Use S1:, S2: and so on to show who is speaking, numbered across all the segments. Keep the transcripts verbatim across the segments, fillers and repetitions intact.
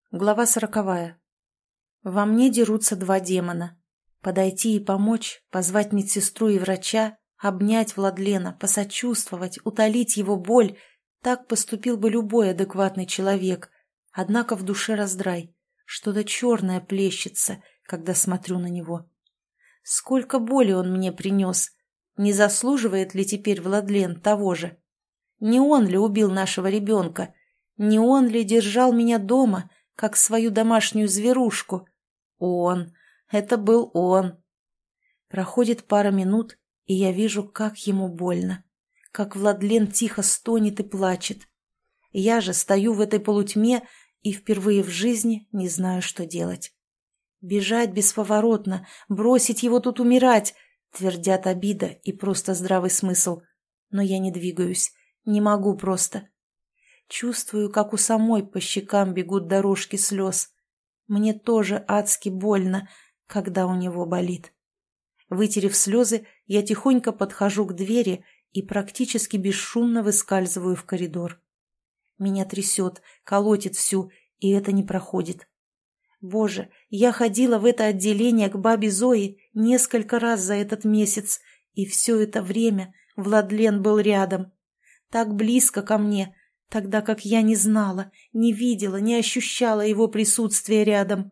S1: Глава сороковая. Во мне дерутся два демона. Подойти и помочь, позвать медсестру и врача, обнять Владлена, посочувствовать, утолить его боль. Так поступил бы любой адекватный человек. Однако в душе раздрай. Что-то черное плещется, когда смотрю на него. Сколько боли он мне принес. Не заслуживает ли теперь Владлен того же? Не он ли убил нашего ребенка? Не он ли держал меня дома, как свою домашнюю зверушку? Он. Это был он. Проходит пара минут, и я вижу, как ему больно. Как Владлен тихо стонет и плачет. Я же стою в этой полутьме и впервые в жизни не знаю, что делать. Бежать бесповоротно, бросить его тут умирать, твердят обида и просто здравый смысл. Но я не двигаюсь, не могу просто. Чувствую, как у самой по щекам бегут дорожки слез. Мне тоже адски больно, когда у него болит. Вытерев слезы, я тихонько подхожу к двери и практически бесшумно выскальзываю в коридор. Меня трясет, колотит всю, и это не проходит. Боже, я ходила в это отделение к бабе Зое несколько раз за этот месяц, и все это время Владлен был рядом. Так близко ко мне, тогда как я не знала, не видела, не ощущала его присутствия рядом.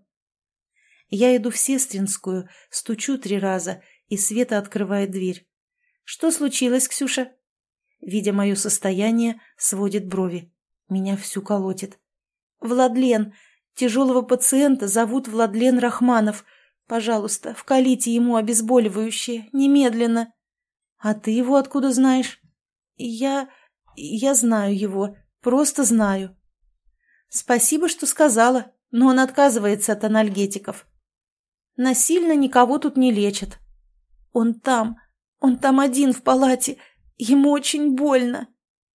S1: Я иду в Сестринскую, стучу три раза, и Света открывает дверь. «Что случилось, Ксюша?» Видя мое состояние, сводит брови. Меня всю колотит. «Владлен, тяжелого пациента зовут Владлен Рахманов. Пожалуйста, вкалите ему обезболивающее, немедленно». «А ты его откуда знаешь?» «Я... я знаю его». Просто знаю. Спасибо, что сказала, но он отказывается от анальгетиков. Насильно никого тут не лечат. Он там, он там один в палате, ему очень больно.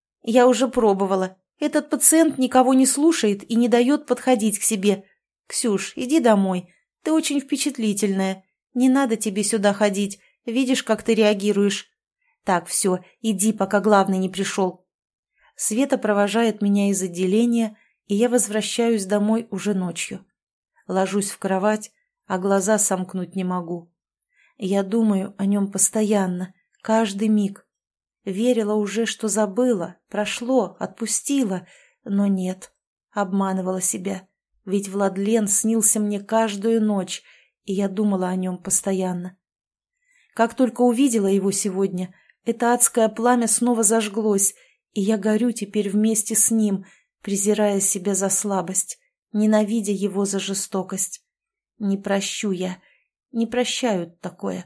S1: Я уже пробовала. Этот пациент никого не слушает и не дает подходить к себе. Ксюш, иди домой, ты очень впечатлительная. Не надо тебе сюда ходить, видишь, как ты реагируешь. Так, все, иди, пока главный не пришел. Света провожает меня из отделения, и я возвращаюсь домой уже ночью. Ложусь в кровать, а глаза сомкнуть не могу. Я думаю о нем постоянно, каждый миг. Верила уже, что забыла, прошло, отпустила, но нет, обманывала себя. Ведь Владлен снился мне каждую ночь, и я думала о нем постоянно. Как только увидела его сегодня, это адское пламя снова зажглось, и я горю теперь вместе с ним, презирая себя за слабость, ненавидя его за жестокость. Не прощу я, не прощают такое.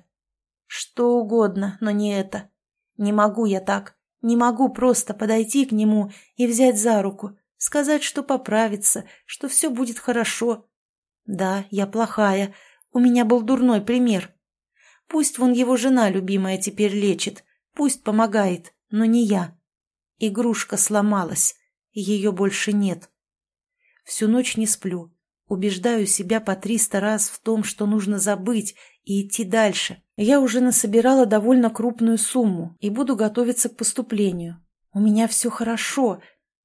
S1: Что угодно, но не это. Не могу я так, не могу просто подойти к нему и взять за руку, сказать, что поправится, что все будет хорошо. Да, я плохая, у меня был дурной пример. Пусть вон его жена любимая теперь лечит, пусть помогает, но не я. Игрушка сломалась, ее больше нет. Всю ночь не сплю, убеждаю себя по триста раз в том, что нужно забыть и идти дальше. Я уже насобирала довольно крупную сумму и буду готовиться к поступлению. У меня все хорошо,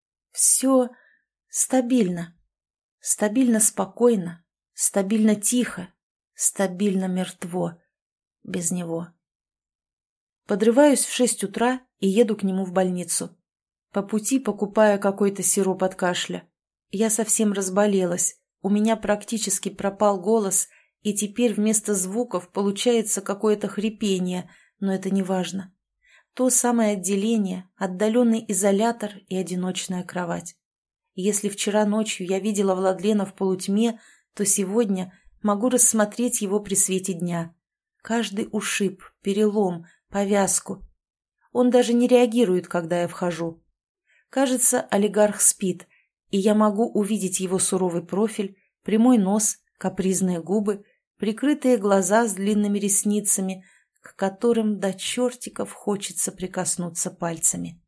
S1: все стабильно. Стабильно спокойно, стабильно тихо, стабильно мертво. Без него. Подрываюсь в шесть утра и еду к нему в больницу. По пути покупая какой-то сироп от кашля. Я совсем разболелась, у меня практически пропал голос, и теперь вместо звуков получается какое-то хрипение, но это не важно. То самое отделение, отдаленный изолятор и одиночная кровать. Если вчера ночью я видела Владлена в полутьме, то сегодня могу рассмотреть его при свете дня. Каждый ушиб, перелом, повязку. Он даже не реагирует, когда я вхожу. Кажется, олигарх спит, и я могу увидеть его суровый профиль, прямой нос, капризные губы, прикрытые глаза с длинными ресницами, к которым до чертиков хочется прикоснуться пальцами.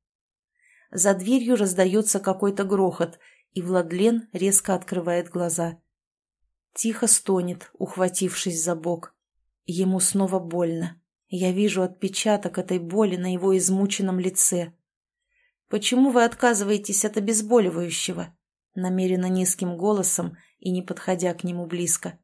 S1: За дверью раздается какой-то грохот, и Владлен резко открывает глаза. Тихо стонет, ухватившись за бок. Ему снова больно. Я вижу отпечаток этой боли на его измученном лице. «Почему вы отказываетесь от обезболивающего?» намеренно низким голосом и не подходя к нему близко.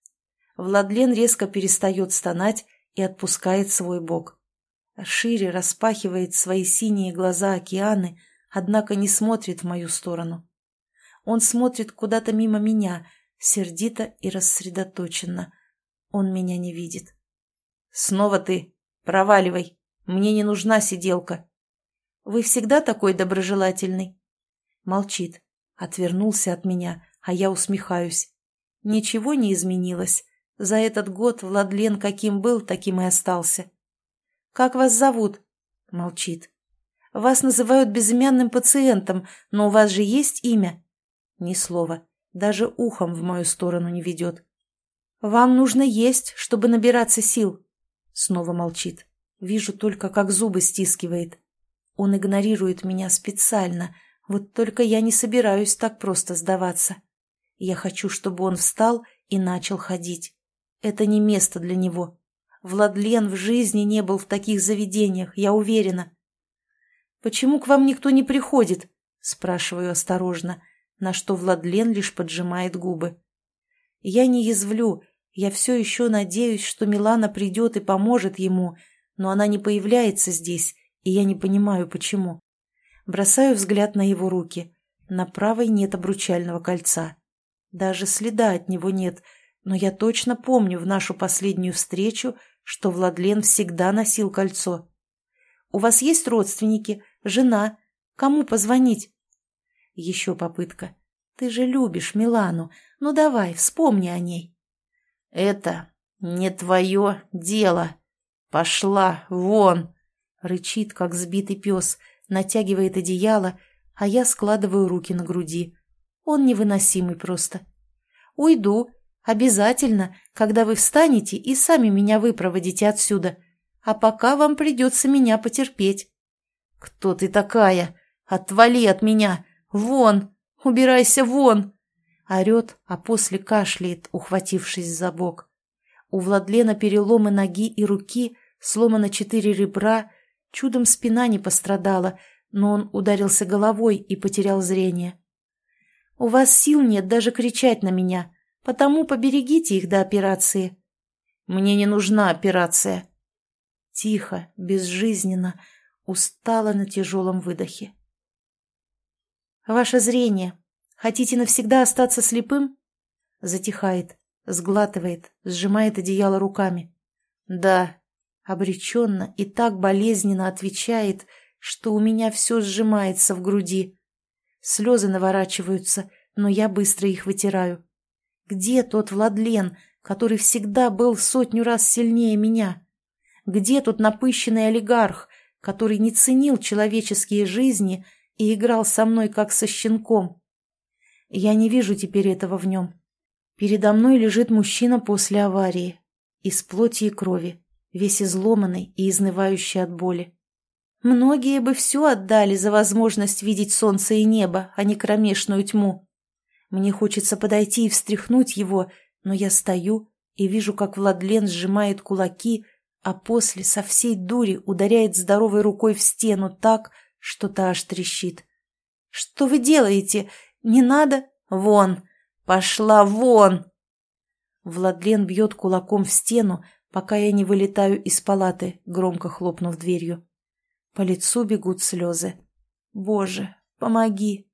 S1: Владлен резко перестает стонать и отпускает свой бок. Шире распахивает свои синие глаза океаны, однако не смотрит в мою сторону. Он смотрит куда-то мимо меня, сердито и рассредоточенно. Он меня не видит. «Снова ты? Проваливай. Мне не нужна сиделка». «Вы всегда такой доброжелательный?» Молчит. Отвернулся от меня, а я усмехаюсь. Ничего не изменилось. За этот год Владлен каким был, таким и остался. «Как вас зовут?» Молчит. «Вас называют безымянным пациентом, но у вас же есть имя?» Ни слова. Даже ухом в мою сторону не ведет. «Вам нужно есть, чтобы набираться сил». Снова молчит. Вижу только, как зубы стискивает. Он игнорирует меня специально. Вот только я не собираюсь так просто сдаваться. Я хочу, чтобы он встал и начал ходить. Это не место для него. Владлен в жизни не был в таких заведениях, я уверена. «Почему к вам никто не приходит?» Спрашиваю осторожно, на что Владлен лишь поджимает губы. Я не язвлю, я все еще надеюсь, что Милана придет и поможет ему, но она не появляется здесь, и я не понимаю, почему. Бросаю взгляд на его руки. На правой нет обручального кольца. Даже следа от него нет, но я точно помню в нашу последнюю встречу, что Владлен всегда носил кольцо. «У вас есть родственники? Жена? Кому позвонить?» Еще попытка. «Ты же любишь Милану. Ну давай, вспомни о ней». «Это не твое дело. Пошла вон!» Рычит, как сбитый пес, натягивает одеяло, а я складываю руки на груди. Он невыносимый просто. «Уйду. Обязательно, когда вы встанете и сами меня выпроводите отсюда. А пока вам придется меня потерпеть». «Кто ты такая? Отвали от меня! Вон! Убирайся вон!» Орет, а после кашляет, ухватившись за бок. У Владлена переломы ноги и руки, сломано четыре ребра, чудом спина не пострадала, но он ударился головой и потерял зрение. «У вас сил нет даже кричать на меня, потому поберегите их до операции». «Мне не нужна операция». Тихо, безжизненно, устало на тяжелом выдохе. «Ваше зрение. Хотите навсегда остаться слепым?» Затихает, сглатывает, сжимает одеяло руками. «Да», обреченно и так болезненно отвечает, что у меня все сжимается в груди. Слезы наворачиваются, но я быстро их вытираю. Где тот Владлен, который всегда был сотню раз сильнее меня? Где тот напыщенный олигарх, который не ценил человеческие жизни и играл со мной, как со щенком? Я не вижу теперь этого в нем. Передо мной лежит мужчина после аварии, из плоти и крови, весь изломанный и изнывающий от боли. Многие бы все отдали за возможность видеть солнце и небо, а не кромешную тьму. Мне хочется подойти и встряхнуть его, но я стою и вижу, как Владлен сжимает кулаки, а после со всей дури ударяет здоровой рукой в стену так, что та аж трещит. «Что вы делаете? Не надо? Вон! Пошла вон!» Владлен бьет кулаком в стену, пока я не вылетаю из палаты, громко хлопнув дверью. По лицу бегут слезы. «Боже, помоги!»